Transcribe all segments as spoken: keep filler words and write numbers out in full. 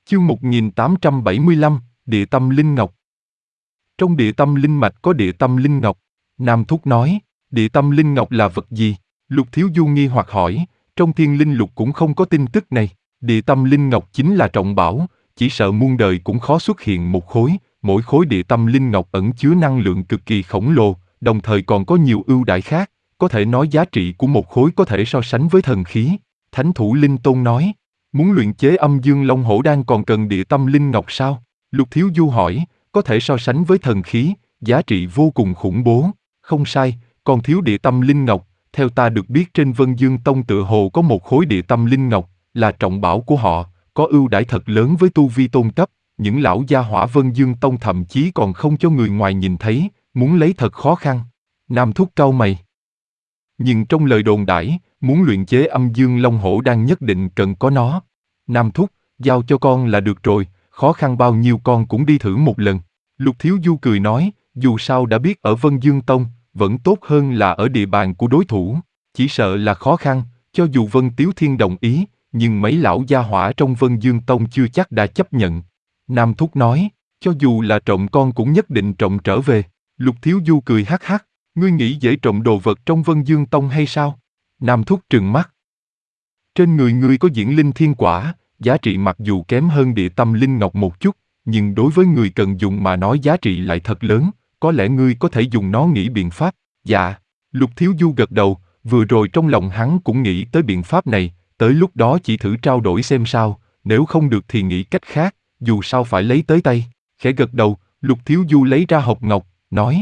Chương một nghìn tám trăm bảy mươi lăm, Địa Tâm Linh Ngọc. Trong địa tâm linh mạch có địa tâm linh ngọc. Nam Thúc nói, địa tâm linh ngọc là vật gì? Lục Thiếu Du nghi hoặc hỏi, trong thiên linh lục cũng không có tin tức này. Địa tâm linh ngọc chính là trọng bảo, chỉ sợ muôn đời cũng khó xuất hiện một khối. Mỗi khối địa tâm linh ngọc ẩn chứa năng lượng cực kỳ khổng lồ, đồng thời còn có nhiều ưu đãi khác. Có thể nói giá trị của một khối có thể so sánh với thần khí. Thánh thủ Linh Tôn nói, muốn luyện chế âm dương long hổ đan còn cần địa tâm linh ngọc sao? Lục Thiếu Du hỏi, có thể so sánh với thần khí, giá trị vô cùng khủng bố. Không sai, còn thiếu địa tâm linh ngọc. Theo ta được biết trên Vân Dương Tông tựa hồ có một khối địa tâm linh ngọc, là trọng bảo của họ, có ưu đãi thật lớn với tu vi tôn cấp. Những lão gia hỏa Vân Dương Tông thậm chí còn không cho người ngoài nhìn thấy, muốn lấy thật khó khăn. Nam Thúc cau mày. Nhưng trong lời đồn đãi, muốn luyện chế âm dương long hổ đan nhất định cần có nó. Nam Thúc, giao cho con là được rồi, khó khăn bao nhiêu con cũng đi thử một lần. Lục Thiếu Du cười nói, dù sao đã biết ở Vân Dương Tông, vẫn tốt hơn là ở địa bàn của đối thủ. Chỉ sợ là khó khăn, cho dù Vân Tiếu Thiên đồng ý, nhưng mấy lão gia hỏa trong Vân Dương Tông chưa chắc đã chấp nhận. Nam Thúc nói, cho dù là trộm con cũng nhất định trộm trở về. Lục Thiếu Du cười hắc hắc, ngươi nghĩ dễ trộm đồ vật trong Vân Dương Tông hay sao? Nam Thúc trừng mắt. Trên người ngươi có diễn linh thiên quả, giá trị mặc dù kém hơn địa tâm linh ngọc một chút, nhưng đối với người cần dùng mà nói giá trị lại thật lớn, có lẽ ngươi có thể dùng nó nghĩ biện pháp. Dạ, Lục Thiếu Du gật đầu, vừa rồi trong lòng hắn cũng nghĩ tới biện pháp này, tới lúc đó chỉ thử trao đổi xem sao, nếu không được thì nghĩ cách khác, dù sao phải lấy tới tay. Khẽ gật đầu, Lục Thiếu Du lấy ra hộp ngọc, nói.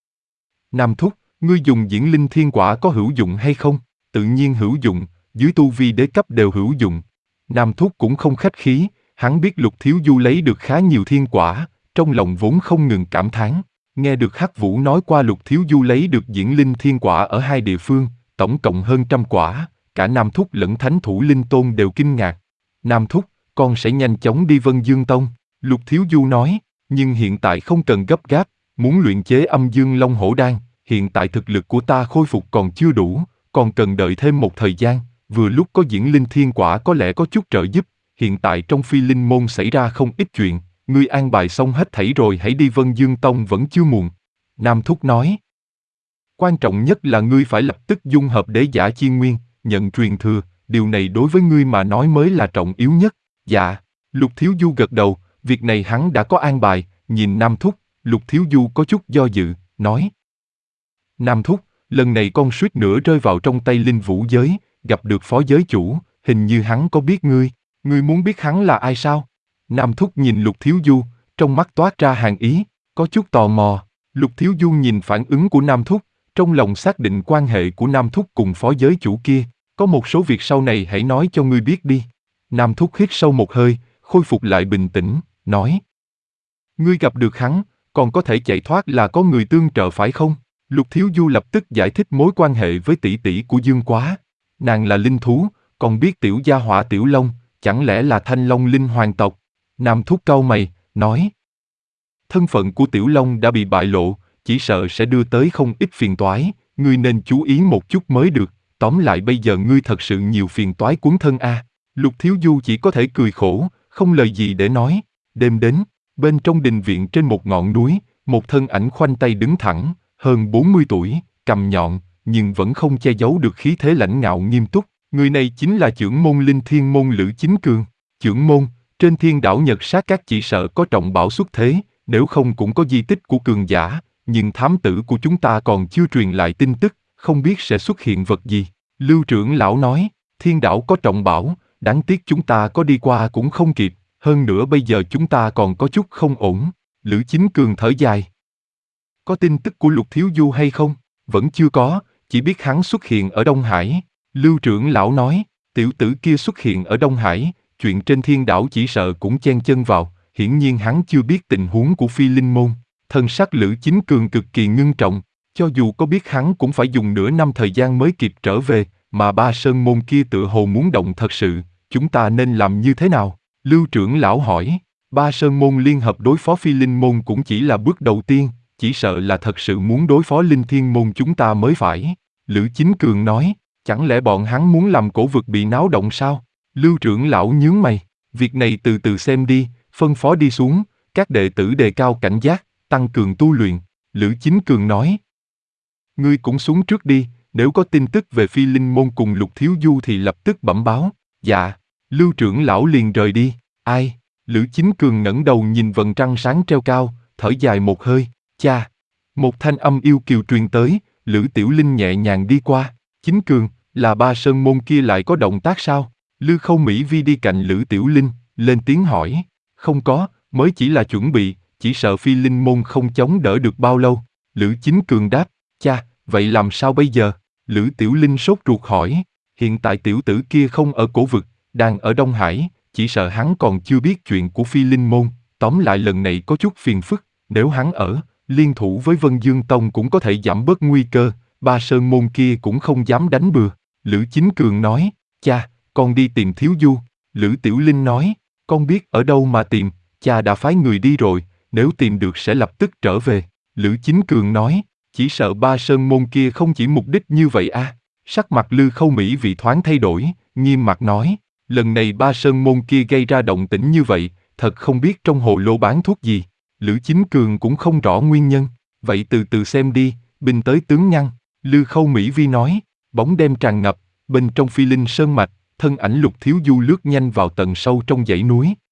Nam Thúc, ngươi dùng diễn linh thiên quả có hữu dụng hay không? Tự nhiên hữu dụng, dưới tu vi đế cấp đều hữu dụng. Nam Thúc cũng không khách khí, hắn biết Lục Thiếu Du lấy được khá nhiều thiên quả, trong lòng vốn không ngừng cảm thán. Nghe được Hắc Vũ nói qua Lục Thiếu Du lấy được diễn linh thiên quả ở hai địa phương, tổng cộng hơn trăm quả, cả Nam Thúc lẫn Thánh thủ Linh Tôn đều kinh ngạc. Nam Thúc, con sẽ nhanh chóng đi Vân Dương Tông, Lục Thiếu Du nói, nhưng hiện tại không cần gấp gáp, muốn luyện chế âm dương long hổ đan, hiện tại thực lực của ta khôi phục còn chưa đủ, còn cần đợi thêm một thời gian, vừa lúc có diễn linh thiên quả có lẽ có chút trợ giúp, hiện tại trong Phi Linh môn xảy ra không ít chuyện, ngươi an bài xong hết thảy rồi hãy đi Vân Dương Tông vẫn chưa muộn. Nam Thúc nói, quan trọng nhất là ngươi phải lập tức dung hợp đế giả chi nguyên, nhận truyền thừa, điều này đối với ngươi mà nói mới là trọng yếu nhất. Dạ, Lục Thiếu Du gật đầu, việc này hắn đã có an bài, nhìn Nam Thúc, Lục Thiếu Du có chút do dự, nói. Nam Thúc, lần này con suýt nữa rơi vào trong tay linh vũ giới, gặp được phó giới chủ, hình như hắn có biết ngươi, ngươi muốn biết hắn là ai sao? Nam Thúc nhìn Lục Thiếu Du, trong mắt toát ra hàn ý, có chút tò mò. Lục Thiếu Du nhìn phản ứng của Nam Thúc, trong lòng xác định quan hệ của Nam Thúc cùng phó giới chủ kia, có một số việc sau này hãy nói cho ngươi biết đi. Nam Thúc hít sâu một hơi, khôi phục lại bình tĩnh, nói. Ngươi gặp được hắn, còn có thể chạy thoát là có người tương trợ phải không? Lục Thiếu Du lập tức giải thích mối quan hệ với tỷ tỷ của Dương Quá. Nàng là linh thú, còn biết tiểu gia hỏa Tiểu Long, chẳng lẽ là Thanh Long linh hoàng tộc? Nam Thúc cau mày, nói. Thân phận của Tiểu Long đã bị bại lộ, chỉ sợ sẽ đưa tới không ít phiền toái, ngươi nên chú ý một chút mới được, tóm lại bây giờ ngươi thật sự nhiều phiền toái cuốn thân a. Lục Thiếu Du chỉ có thể cười khổ, không lời gì để nói. Đêm đến, bên trong đình viện trên một ngọn núi, một thân ảnh khoanh tay đứng thẳng, hơn bốn mươi tuổi, cằm nhọn, nhưng vẫn không che giấu được khí thế lãnh ngạo nghiêm túc. Người này chính là trưởng môn Linh Thiên môn Lữ Chính Cường. Trưởng môn, trên thiên đảo Nhật Sát Các chỉ sợ có trọng bảo xuất thế, nếu không cũng có di tích của cường giả, nhưng thám tử của chúng ta còn chưa truyền lại tin tức, không biết sẽ xuất hiện vật gì. Lưu trưởng lão nói, thiên đảo có trọng bảo, đáng tiếc chúng ta có đi qua cũng không kịp, hơn nữa bây giờ chúng ta còn có chút không ổn. Lữ Chính Cường thở dài. Có tin tức của Lục Thiếu Du hay không? Vẫn chưa có, chỉ biết hắn xuất hiện ở Đông Hải. Lưu trưởng lão nói, tiểu tử kia xuất hiện ở Đông Hải, chuyện trên thiên đảo chỉ sợ cũng chen chân vào, hiển nhiên hắn chưa biết tình huống của Phi Linh môn. Thân sắc Lữ Chính Cường cực kỳ ngưng trọng, cho dù có biết hắn cũng phải dùng nửa năm thời gian mới kịp trở về, mà ba sơn môn kia tựa hồ muốn động thật sự, chúng ta nên làm như thế nào? Lưu trưởng lão hỏi, ba sơn môn liên hợp đối phó Phi Linh môn cũng chỉ là bước đầu tiên, chỉ sợ là thật sự muốn đối phó Linh Thiên môn chúng ta mới phải. Lữ Chính Cường nói, chẳng lẽ bọn hắn muốn làm cổ vực bị náo động sao? Lưu trưởng lão nhướng mày, Việc này từ từ xem đi, phân phó đi xuống, các đệ tử đề cao cảnh giác, tăng cường tu luyện. Lữ Chính Cường nói. Ngươi cũng xuống trước đi, nếu có tin tức về Phi Linh Môn cùng Lục Thiếu Du thì lập tức bẩm báo. Dạ. Lưu trưởng lão liền rời đi. Ai? Lữ Chính Cường ngẩng đầu nhìn vầng trăng sáng treo cao, thở dài một hơi. Cha. Một thanh âm yêu kiều truyền tới, Lữ Tiểu Linh nhẹ nhàng đi qua. Chính Cường, là Ba Sơn Môn kia lại có động tác sao? Lư Khâu Mỹ Vi đi cạnh Lữ Tiểu Linh, lên tiếng hỏi. Không có, mới chỉ là chuẩn bị, chỉ sợ Phi Linh Môn không chống đỡ được bao lâu. Lữ Chính Cường đáp. Cha, vậy làm sao bây giờ? Lữ Tiểu Linh sốt ruột hỏi. Hiện tại tiểu tử kia không ở cổ vực, đang ở Đông Hải, chỉ sợ hắn còn chưa biết chuyện của Phi Linh Môn. Tóm lại lần này có chút phiền phức, nếu hắn ở, liên thủ với Vân Dương Tông cũng có thể giảm bớt nguy cơ, Ba Sơn Môn kia cũng không dám đánh bừa. Lữ Chính Cường nói. Cha, con đi tìm Thiếu Du. Lữ Tiểu Linh nói. Con biết ở đâu mà tìm, cha đã phái người đi rồi, nếu tìm được sẽ lập tức trở về. Lữ Chính Cường nói. Chỉ sợ Ba Sơn Môn kia không chỉ mục đích như vậy à. Sắc mặt Lư Khâu Mỹ vì thoáng thay đổi, nghiêm mặt nói. Lần này Ba Sơn Môn kia gây ra động tĩnh như vậy, thật không biết trong hồ lô bán thuốc gì. Lữ Chính Cường cũng không rõ nguyên nhân. Vậy từ từ xem đi, binh tới tướng ngăn. Lư Khâu Mỹ Vi nói. Bóng đêm tràn ngập, bên trong Phi Linh Sơn mạch, thân ảnh Lục Thiếu Du lướt nhanh vào tận sâu trong dãy núi.